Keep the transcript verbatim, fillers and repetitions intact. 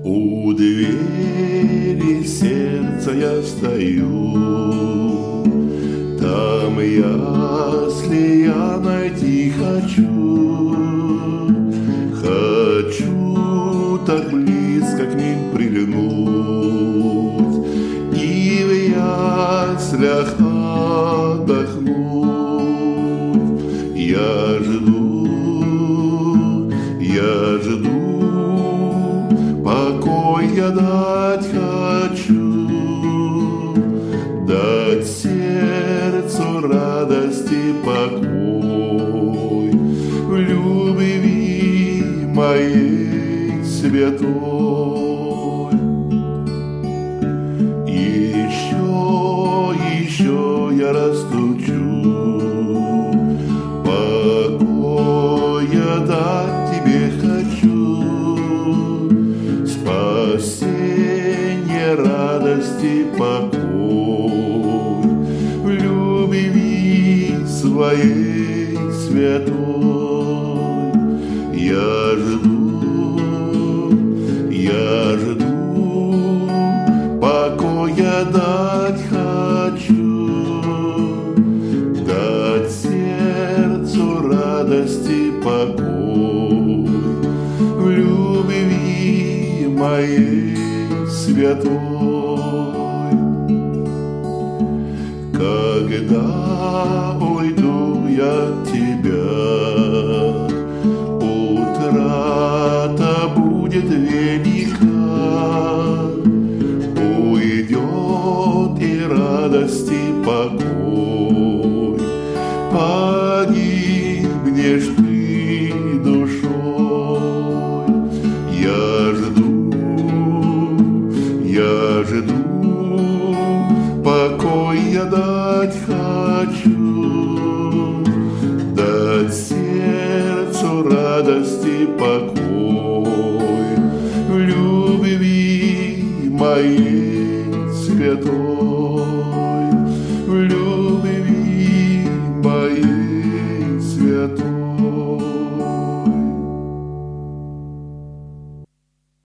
У двери сердца я стою, там ясли я найти хочу. Хочу так близко к ним прильнуть и в яслях отдохнуть. Я жду, я жду, покой я дать хочу, дать сердцу радости покой в любви моей святой. Еще, еще я растучу, покоя дать тебе хочу, спасение, радости, покой в любви своей святой. Я жду, я жду, покоя дать хочу, дать сердцу радости, покой в любви моей святой. Когда уйду я от тебя, утрата будет велика, уйдет и радость, и покой, погибнешь ты душой. Я жду, я жду, покой я дать хочу, дать сердцу радости, покой в любви моей святой.